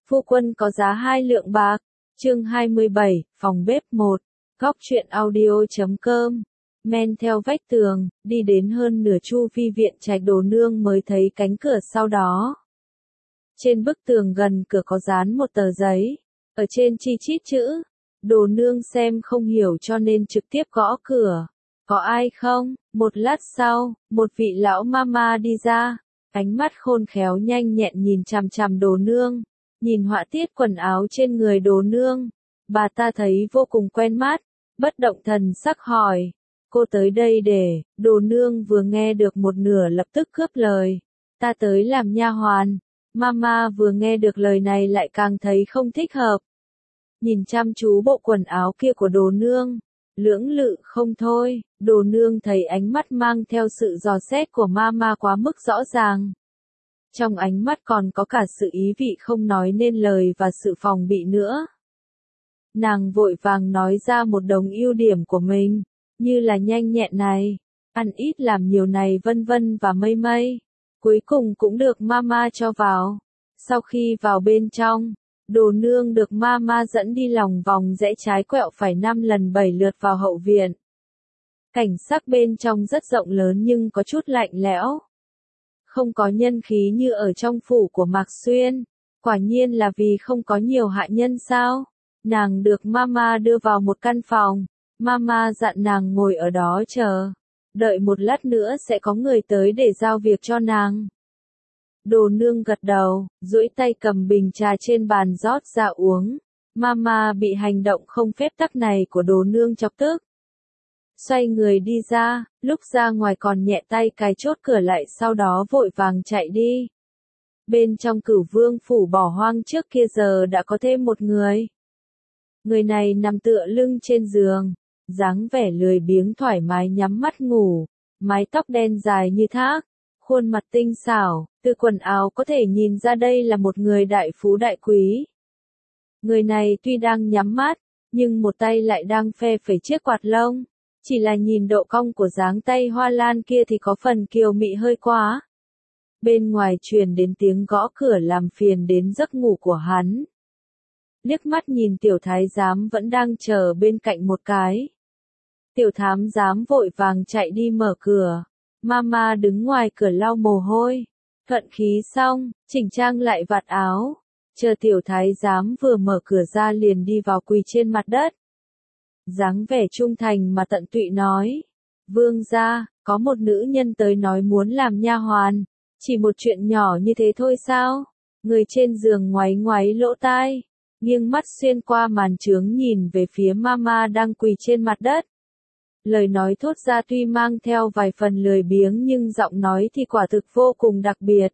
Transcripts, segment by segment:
Phu quân có giá 2 lượng bạc. Chương 27, phòng bếp 1. Góc truyện audio.com. Men theo vách tường, đi đến hơn nửa chu vi viện trạch Đồ Nương mới thấy cánh cửa sau đó. Trên bức tường gần cửa có dán một tờ giấy, ở trên chi chít chữ. Đồ Nương xem không hiểu cho nên trực tiếp gõ cửa. Có ai không? Một lát sau, một vị lão mama đi ra, ánh mắt khôn khéo nhanh nhẹn nhìn chằm chằm Đồ Nương, nhìn họa tiết quần áo trên người Đồ Nương. Bà ta thấy vô cùng quen mắt, bất động thần sắc hỏi, cô tới đây để, Đồ Nương vừa nghe được một nửa lập tức cướp lời, ta tới làm nha hoàn. Mama vừa nghe được lời này lại càng thấy không thích hợp. Nhìn chăm chú bộ quần áo kia của Đồ Nương, lưỡng lự không thôi. Đồ Nương thấy ánh mắt mang theo sự dò xét của Mama quá mức rõ ràng. Trong ánh mắt còn có cả sự ý vị không nói nên lời và sự phòng bị nữa. Nàng vội vàng nói ra một đống ưu điểm của mình, như là nhanh nhẹn này, ăn ít làm nhiều này vân vân và mây mây. Cuối cùng cũng được Mama cho vào. Sau khi vào bên trong, Đồ Nương được Mama dẫn đi lòng vòng rẽ trái quẹo phải 5 lần 7 lượt vào hậu viện. Cảnh sắc bên trong rất rộng lớn nhưng có chút lạnh lẽo. Không có nhân khí như ở trong phủ của Mạc Xuyên. Quả nhiên là vì không có nhiều hạ nhân sao? Nàng được Mama đưa vào một căn phòng. Mama dặn nàng ngồi ở đó chờ. Đợi một lát nữa sẽ có người tới để giao việc cho nàng. Đồ Nương gật đầu, duỗi tay cầm bình trà trên bàn rót ra uống. Mama bị hành động không phép tắc này của Đồ Nương chọc tức. Xoay người đi ra, lúc ra ngoài còn nhẹ tay cài chốt cửa lại sau đó vội vàng chạy đi. Bên trong Cửu Vương phủ bỏ hoang trước kia giờ đã có thêm một người. Người này nằm tựa lưng trên giường, dáng vẻ lười biếng thoải mái nhắm mắt ngủ, mái tóc đen dài như thác, khuôn mặt tinh xảo, từ quần áo có thể nhìn ra đây là một người đại phú đại quý. Người này tuy đang nhắm mắt, nhưng một tay lại đang phe phẩy chiếc quạt lông. Chỉ là nhìn độ cong của dáng tay hoa lan kia thì có phần kiều mị hơi quá. Bên ngoài truyền đến tiếng gõ cửa làm phiền đến giấc ngủ của hắn. Liếc mắt nhìn tiểu thái giám vẫn đang chờ bên cạnh một cái. Tiểu thám giám vội vàng chạy đi mở cửa. Mama đứng ngoài cửa lau mồ hôi. Thuận khí xong, chỉnh trang lại vạt áo. Chờ tiểu thái giám vừa mở cửa ra liền đi vào quỳ trên mặt đất. Dáng vẻ trung thành mà tận tụy nói. Vương gia, có một nữ nhân tới nói muốn làm nha hoàn. Chỉ một chuyện nhỏ như thế thôi sao? Người trên giường ngoáy ngoáy lỗ tai, nghiêng mắt xuyên qua màn chướng nhìn về phía Mama đang quỳ trên mặt đất. Lời nói thốt ra tuy mang theo vài phần lười biếng nhưng giọng nói thì quả thực vô cùng đặc biệt.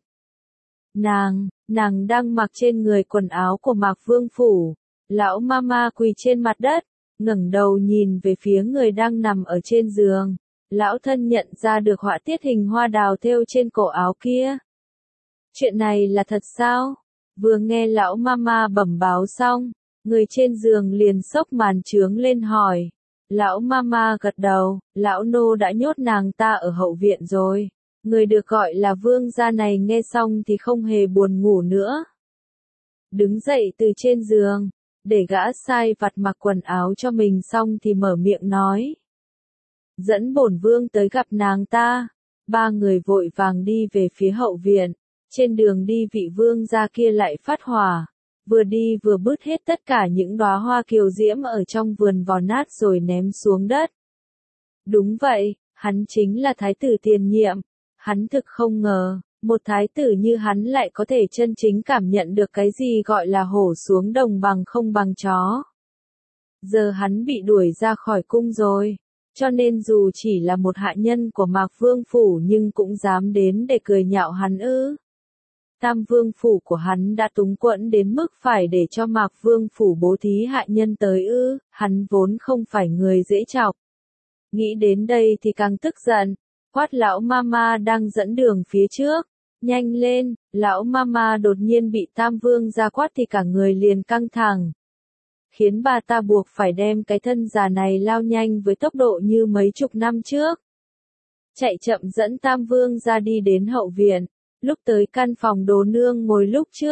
Nàng đang mặc trên người quần áo của Mạc Vương phủ. Lão Mama quỳ trên mặt đất, ngẩng đầu nhìn về phía người đang nằm ở trên giường. Lão thân nhận ra được họa tiết hình hoa đào thêu trên cổ áo kia. Chuyện này là thật sao? Vừa nghe lão Mama bẩm báo xong, người trên giường liền xốc màn chướng lên hỏi. Lão Mama gật đầu, lão nô đã nhốt nàng ta ở hậu viện rồi. Người được gọi là vương gia này nghe xong thì không hề buồn ngủ nữa. Đứng dậy từ trên giường, để gã sai vặt mặc quần áo cho mình xong thì mở miệng nói. Dẫn bổn vương tới gặp nàng ta. Ba người vội vàng đi về phía hậu viện. Trên đường đi vị vương gia kia lại phát hỏa. Vừa đi vừa bứt hết tất cả những đóa hoa kiều diễm ở trong vườn vò nát rồi ném xuống đất. Đúng vậy, hắn chính là thái tử tiền nhiệm. Hắn thực không ngờ, một thái tử như hắn lại có thể chân chính cảm nhận được cái gì gọi là hổ xuống đồng bằng không bằng chó. Giờ hắn bị đuổi ra khỏi cung rồi, cho nên dù chỉ là một hạ nhân của Mạc Vương phủ nhưng cũng dám đến để cười nhạo hắn ư. Tam Vương phủ của hắn đã túng quẫn đến mức phải để cho Mạc Vương phủ bố thí hạ nhân tới ư, hắn vốn không phải người dễ chọc. Nghĩ đến đây thì càng tức giận, quát lão Mama đang dẫn đường phía trước. Nhanh lên, lão Mama đột nhiên bị Tam Vương ra quát thì cả người liền căng thẳng. Khiến bà ta buộc phải đem cái thân già này lao nhanh với tốc độ như mấy chục năm trước. Chạy chậm dẫn Tam Vương ra đi đến hậu viện. Lúc tới căn phòng Đồ Nương ngồi lúc trước,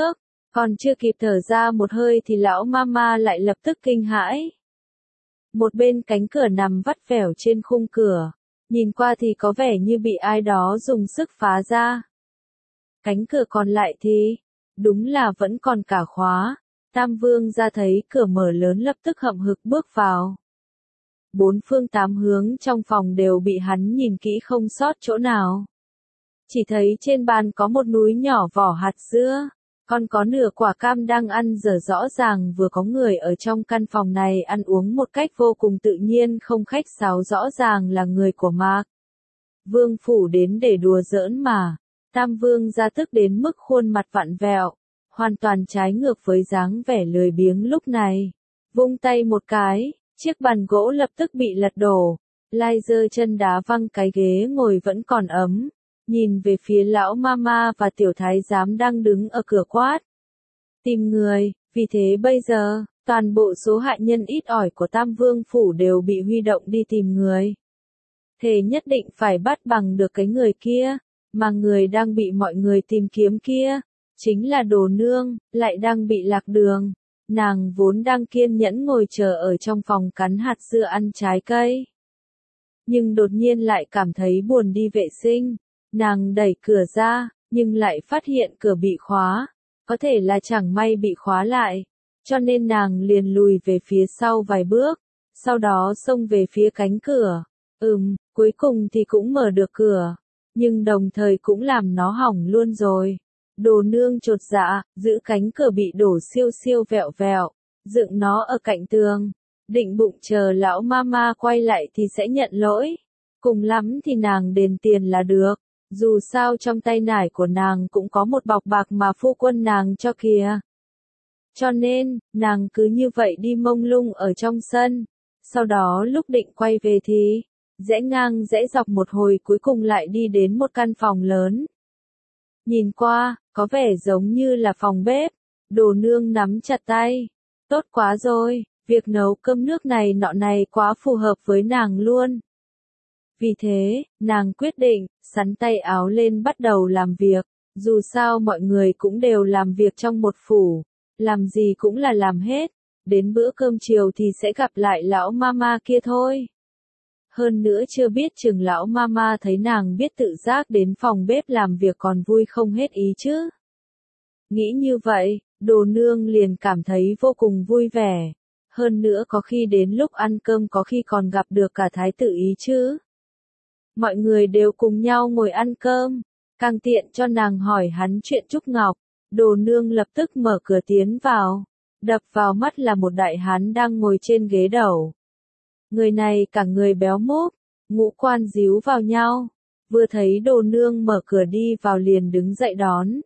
Còn chưa kịp thở ra một hơi thì lão mama lại lập tức kinh hãi. Một bên cánh cửa nằm vắt vẻo trên khung cửa, nhìn qua thì có vẻ như bị ai đó dùng sức phá ra. Cánh cửa còn lại thì, đúng là vẫn còn cả khóa. Tam Vương ra thấy cửa mở lớn lập tức hậm hực bước vào. Bốn phương tám hướng trong phòng đều bị hắn nhìn kỹ không sót chỗ nào. Chỉ thấy trên bàn có một núi nhỏ vỏ hạt dưa, còn có nửa quả cam đang ăn dở, rõ ràng vừa có người ở trong căn phòng này ăn uống một cách vô cùng tự nhiên không khách sáo, rõ ràng là người của Mạc Vương phủ đến để đùa giỡn mà. Tam Vương ra tức đến mức khuôn mặt vặn vẹo, hoàn toàn trái ngược với dáng vẻ lười biếng lúc này. Vung tay một cái, chiếc bàn gỗ lập tức bị lật đổ, Lai giơ chân đá văng cái ghế ngồi vẫn còn ấm, nhìn về phía lão mama và tiểu thái giám đang đứng ở cửa quát. Tìm người, vì thế bây giờ, toàn bộ số hạ nhân ít ỏi của Tam Vương phủ đều bị huy động đi tìm người. Thề nhất định phải bắt bằng được cái người kia, mà người đang bị mọi người tìm kiếm kia, chính là Đồ Nương, lại đang bị lạc đường. Nàng vốn đang kiên nhẫn ngồi chờ ở trong phòng cắn hạt dưa ăn trái cây. Nhưng đột nhiên lại cảm thấy buồn đi vệ sinh. Nàng đẩy cửa ra, nhưng lại phát hiện cửa bị khóa. Có thể là chẳng may bị khóa lại. Cho nên nàng liền lùi về phía sau vài bước. Sau đó xông về phía cánh cửa. Cuối cùng thì cũng mở được cửa. Nhưng đồng thời cũng làm nó hỏng luôn rồi. Đồ Nương chột dạ, giữ cánh cửa bị đổ siêu siêu vẹo vẹo, dựng nó ở cạnh tường, định bụng chờ lão mama quay lại thì sẽ nhận lỗi. Cùng lắm thì nàng đền tiền là được, dù sao trong tay nải của nàng cũng có một bọc bạc mà phu quân nàng cho kìa. Cho nên, nàng cứ như vậy đi mông lung ở trong sân, sau đó lúc định quay về thì, rẽ ngang rẽ dọc một hồi cuối cùng lại đi đến một căn phòng lớn. Nhìn qua, có vẻ giống như là phòng bếp. Đồ Nương nắm chặt tay. Tốt quá rồi, việc nấu cơm nước này nọ này quá phù hợp với nàng luôn. Vì thế, nàng quyết định, xắn tay áo lên bắt đầu làm việc. Dù sao mọi người cũng đều làm việc trong một phủ. Làm gì cũng là làm hết. Đến bữa cơm chiều thì sẽ gặp lại lão mama kia thôi. Hơn nữa chưa biết chừng lão mama thấy nàng biết tự giác đến phòng bếp làm việc còn vui không hết ý chứ. Nghĩ như vậy, Đồ Nương liền cảm thấy vô cùng vui vẻ. Hơn nữa có khi đến lúc ăn cơm có khi còn gặp được cả thái tử ý chứ. Mọi người đều cùng nhau ngồi ăn cơm, càng tiện cho nàng hỏi hắn chuyện Trúc Ngọc. Đồ Nương lập tức mở cửa tiến vào. Đập vào mắt là một đại hán đang ngồi trên ghế đầu. Người này cả người béo múp, ngũ quan díu vào nhau. Vừa thấy Đồ Nương mở cửa đi vào liền đứng dậy đón.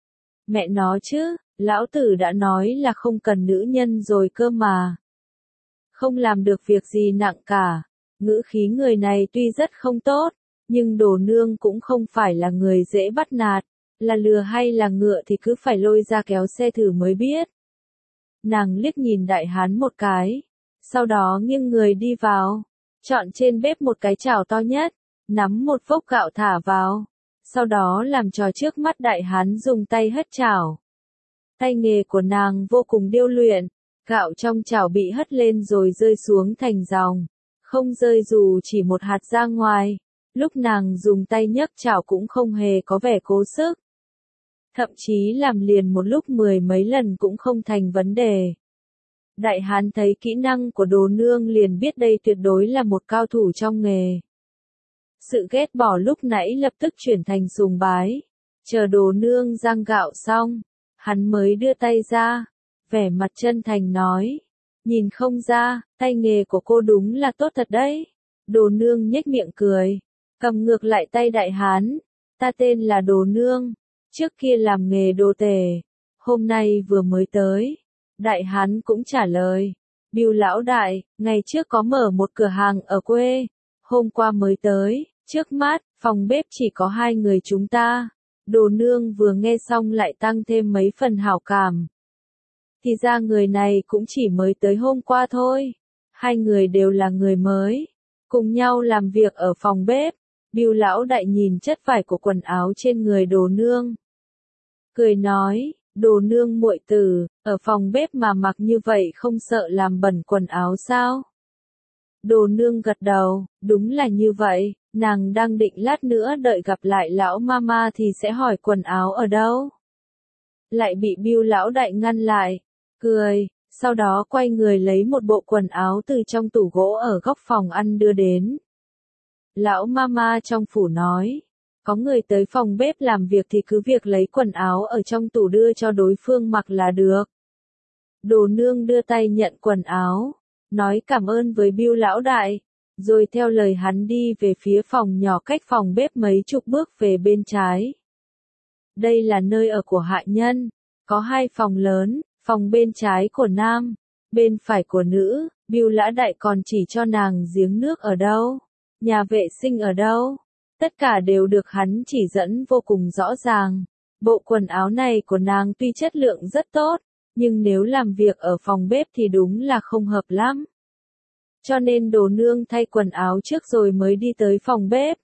Mẹ nó chứ, lão tử đã nói là không cần nữ nhân rồi cơ mà. Không làm được việc gì nặng cả. Ngữ khí người này tuy rất không tốt, nhưng Đồ Nương cũng không phải là người dễ bắt nạt. Là lừa hay là ngựa thì cứ phải lôi ra kéo xe thử mới biết. Nàng liếc nhìn đại hán một cái. Sau đó nghiêng người đi vào, chọn trên bếp một cái chảo to nhất, nắm một vốc gạo thả vào, sau đó làm trò trước mắt đại hán dùng tay hất chảo. Tay nghề của nàng vô cùng điêu luyện, gạo trong chảo bị hất lên rồi rơi xuống thành dòng, không rơi dù chỉ một hạt ra ngoài, lúc nàng dùng tay nhấc chảo cũng không hề có vẻ cố sức. Thậm chí làm liền một lúc 10 mấy lần cũng không thành vấn đề. Đại hán thấy kỹ năng của Đồ Nương liền biết đây tuyệt đối là một cao thủ trong nghề. Sự ghét bỏ lúc nãy lập tức chuyển thành sùng bái. Chờ Đồ Nương rang gạo xong, hắn mới đưa tay ra, vẻ mặt chân thành nói. Nhìn không ra, tay nghề của cô đúng là tốt thật đấy. Đồ Nương nhếch miệng cười, cầm ngược lại tay đại hán. Ta tên là Đồ Nương, trước kia làm nghề đồ tể, hôm nay vừa mới tới. Đại hán cũng trả lời, Bưu lão đại, ngày trước có mở một cửa hàng ở quê, hôm qua mới tới, trước mắt, phòng bếp chỉ có 2 người chúng ta. Đồ Nương vừa nghe xong lại tăng thêm mấy phần hảo cảm. Thì ra người này cũng chỉ mới tới hôm qua thôi, 2 người đều là người mới, cùng nhau làm việc ở phòng bếp. Bưu lão đại nhìn chất vải của quần áo trên người Đồ Nương, cười nói, Đồ nương muội tử, ở phòng bếp mà mặc như vậy không sợ làm bẩn quần áo sao? Đồ nương gật đầu, đúng là như vậy, nàng đang định lát nữa đợi gặp lại lão mama thì sẽ hỏi quần áo ở đâu. Lại bị Bưu lão đại ngăn lại, cười, sau đó quay người lấy một bộ quần áo từ trong tủ gỗ ở góc phòng ăn đưa đến. Lão mama trong phủ nói, có người tới phòng bếp làm việc thì cứ việc lấy quần áo ở trong tủ đưa cho đối phương mặc là được. Đồ nương đưa tay nhận quần áo, nói cảm ơn với Bưu lão đại, rồi theo lời hắn đi về phía phòng nhỏ cách phòng bếp mấy chục bước về bên trái. Đây là nơi ở của hạ nhân, có 2 phòng lớn, phòng bên trái của nam, bên phải của nữ. Bưu lão đại còn chỉ cho nàng giếng nước ở đâu, nhà vệ sinh ở đâu. Tất cả đều được hắn chỉ dẫn vô cùng rõ ràng. Bộ quần áo này của nàng tuy chất lượng rất tốt, nhưng nếu làm việc ở phòng bếp thì đúng là không hợp lắm. Cho nên đồ nương thay quần áo trước rồi mới đi tới phòng bếp.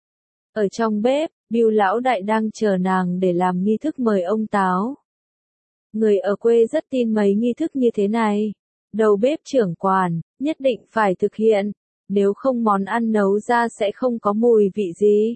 Ở trong bếp, Bưu lão đại đang chờ nàng để làm nghi thức mời ông táo. Người ở quê rất tin mấy nghi thức như thế này. Đầu bếp trưởng quản, nhất định phải thực hiện, nếu không món ăn nấu ra sẽ không có mùi vị gì.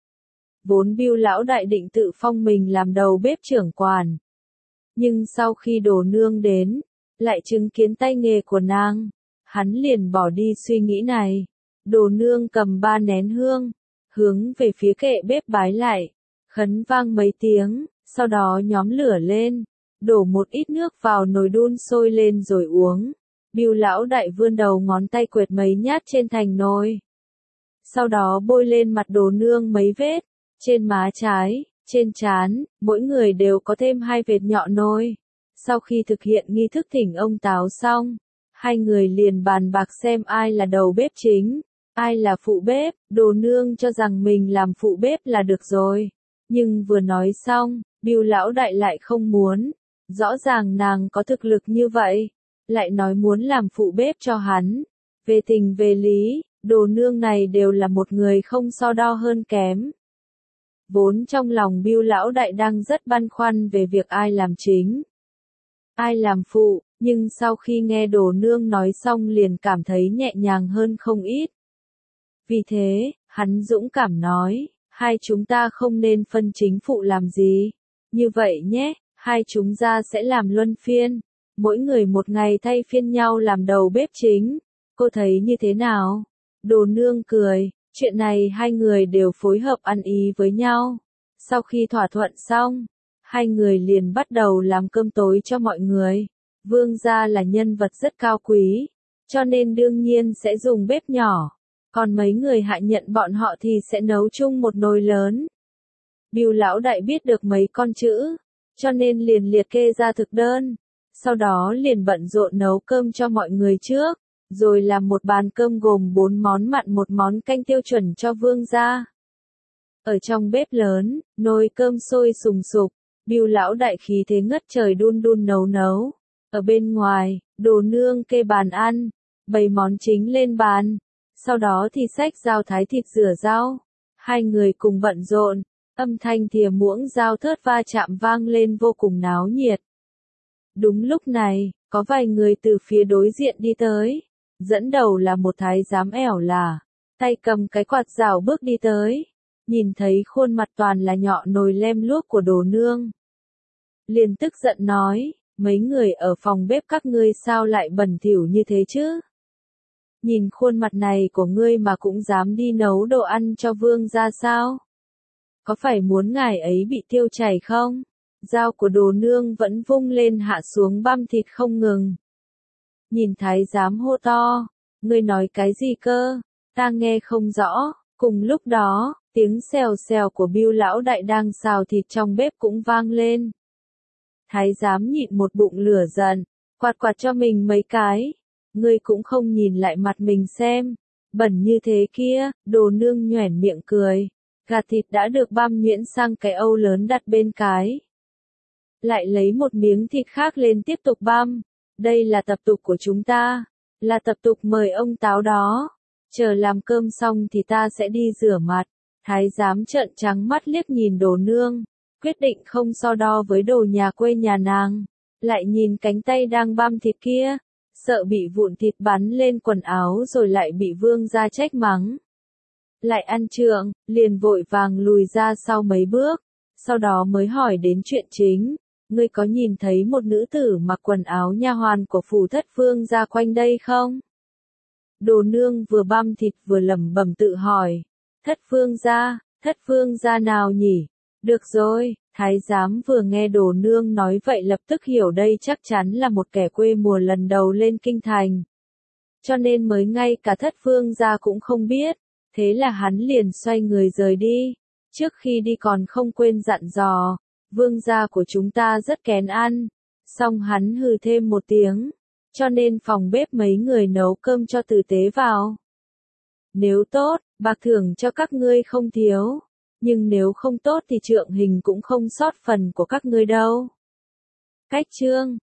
Vốn Bưu lão đại định tự phong mình làm đầu bếp trưởng quản. Nhưng sau khi đồ nương đến, lại chứng kiến tay nghề của nàng, hắn liền bỏ đi suy nghĩ này. Đồ nương cầm 3 nén hương, hướng về phía kệ bếp bái lại, khấn vang mấy tiếng, sau đó nhóm lửa lên, đổ một ít nước vào nồi đun sôi lên rồi uống. Bưu lão đại vươn đầu ngón tay quệt mấy nhát trên thành nồi. Sau đó bôi lên mặt đồ nương mấy vết, trên má trái, trên trán, mỗi người đều có thêm 2 vệt nhọn nồi. Sau khi thực hiện nghi thức thỉnh ông táo xong, 2 người liền bàn bạc xem ai là đầu bếp chính, ai là phụ bếp. Đồ nương cho rằng mình làm phụ bếp là được rồi. Nhưng vừa nói xong, Bưu lão đại lại không muốn. Rõ ràng nàng có thực lực như vậy, lại nói muốn làm phụ bếp cho hắn. Về tình về lý, đồ nương này đều là một người không so đo hơn kém. Vốn trong lòng Bưu lão đại đang rất băn khoăn về việc ai làm chính, ai làm phụ, nhưng sau khi nghe đồ nương nói xong liền cảm thấy nhẹ nhàng hơn không ít. Vì thế, hắn dũng cảm nói, 2 chúng ta không nên phân chính phụ làm gì. Như vậy nhé, 2 chúng ta sẽ làm luân phiên, mỗi người một ngày thay phiên nhau làm đầu bếp chính. Cô thấy như thế nào? Đồ nương cười, chuyện này 2 người đều phối hợp ăn ý với nhau. Sau khi thỏa thuận xong, 2 người liền bắt đầu làm cơm tối cho mọi người. Vương gia là nhân vật rất cao quý, cho nên đương nhiên sẽ dùng bếp nhỏ, còn mấy người hạ nhận bọn họ thì sẽ nấu chung một nồi lớn. Bưu lão đại biết được mấy con chữ, cho nên liền liệt kê ra thực đơn, sau đó liền bận rộn nấu cơm cho mọi người trước, rồi làm một bàn cơm gồm 4 món mặn 1 món canh tiêu chuẩn cho vương gia. Ở trong bếp lớn, nồi cơm sôi sùng sục, Bưu lão đại khí thế ngất trời đun đun nấu nấu. Ở bên ngoài, đồ nương kê bàn ăn, bày món chính lên bàn, sau đó thì xách dao thái thịt rửa rau. 2 người cùng bận rộn, âm thanh thìa muỗng dao thớt va chạm vang lên vô cùng náo nhiệt. Đúng lúc này, có vài người từ phía đối diện đi tới, dẫn đầu là một thái giám ẻo lả, tay cầm cái quạt rào bước đi tới, nhìn thấy khuôn mặt toàn là nhọ nồi lem luốc của đồ nương. Liền tức giận nói, mấy người ở phòng bếp các ngươi sao lại bẩn thỉu như thế chứ? Nhìn khuôn mặt này của ngươi mà cũng dám đi nấu đồ ăn cho vương gia sao? Có phải muốn ngài ấy bị tiêu chảy không? Dao của đồ nương vẫn vung lên hạ xuống băm thịt không ngừng. Nhìn thái giám hô to, ngươi nói cái gì cơ? Ta nghe không rõ. Cùng lúc đó, tiếng xèo xèo của Bưu lão đại đang xào thịt trong bếp cũng vang lên. Thái giám nhịn một bụng lửa giận, quạt quạt cho mình mấy cái. Ngươi cũng không nhìn lại mặt mình xem, bẩn như thế kia. Đồ nương nhoẻn miệng cười, gạt thịt đã được băm nhuyễn sang cái âu lớn đặt bên cái. Lại lấy một miếng thịt khác lên tiếp tục băm. Đây là tập tục của chúng ta, là tập tục mời ông táo đó. Chờ làm cơm xong thì ta sẽ đi rửa mặt. Thái giám trợn trắng mắt liếc nhìn đồ nương, quyết định không so đo với đồ nhà quê nhà nàng. Lại nhìn cánh tay đang băm thịt kia, sợ bị vụn thịt bắn lên quần áo rồi lại bị vương gia trách mắng. Lại ăn trượng, liền vội vàng lùi ra sau mấy bước, sau đó mới hỏi đến chuyện chính. Ngươi có nhìn thấy một nữ tử mặc quần áo nha hoàn của phủ thất vương gia quanh đây không? Đồ nương vừa băm thịt vừa lẩm bẩm tự hỏi. Thất vương gia nào nhỉ? Được rồi, thái giám vừa nghe đồ nương nói vậy lập tức hiểu đây chắc chắn là một kẻ quê mùa lần đầu lên kinh thành. Cho nên mới ngay cả thất vương gia cũng không biết, thế là hắn liền xoay người rời đi. Trước khi đi còn không quên dặn dò, vương gia của chúng ta rất kén ăn. Xong hắn hừ thêm một tiếng, cho nên phòng bếp mấy người nấu cơm cho tử tế vào. Nếu tốt, bạc thưởng cho các ngươi không thiếu. Nhưng nếu không tốt thì trượng hình cũng không sót phần của các ngươi đâu. Cách chương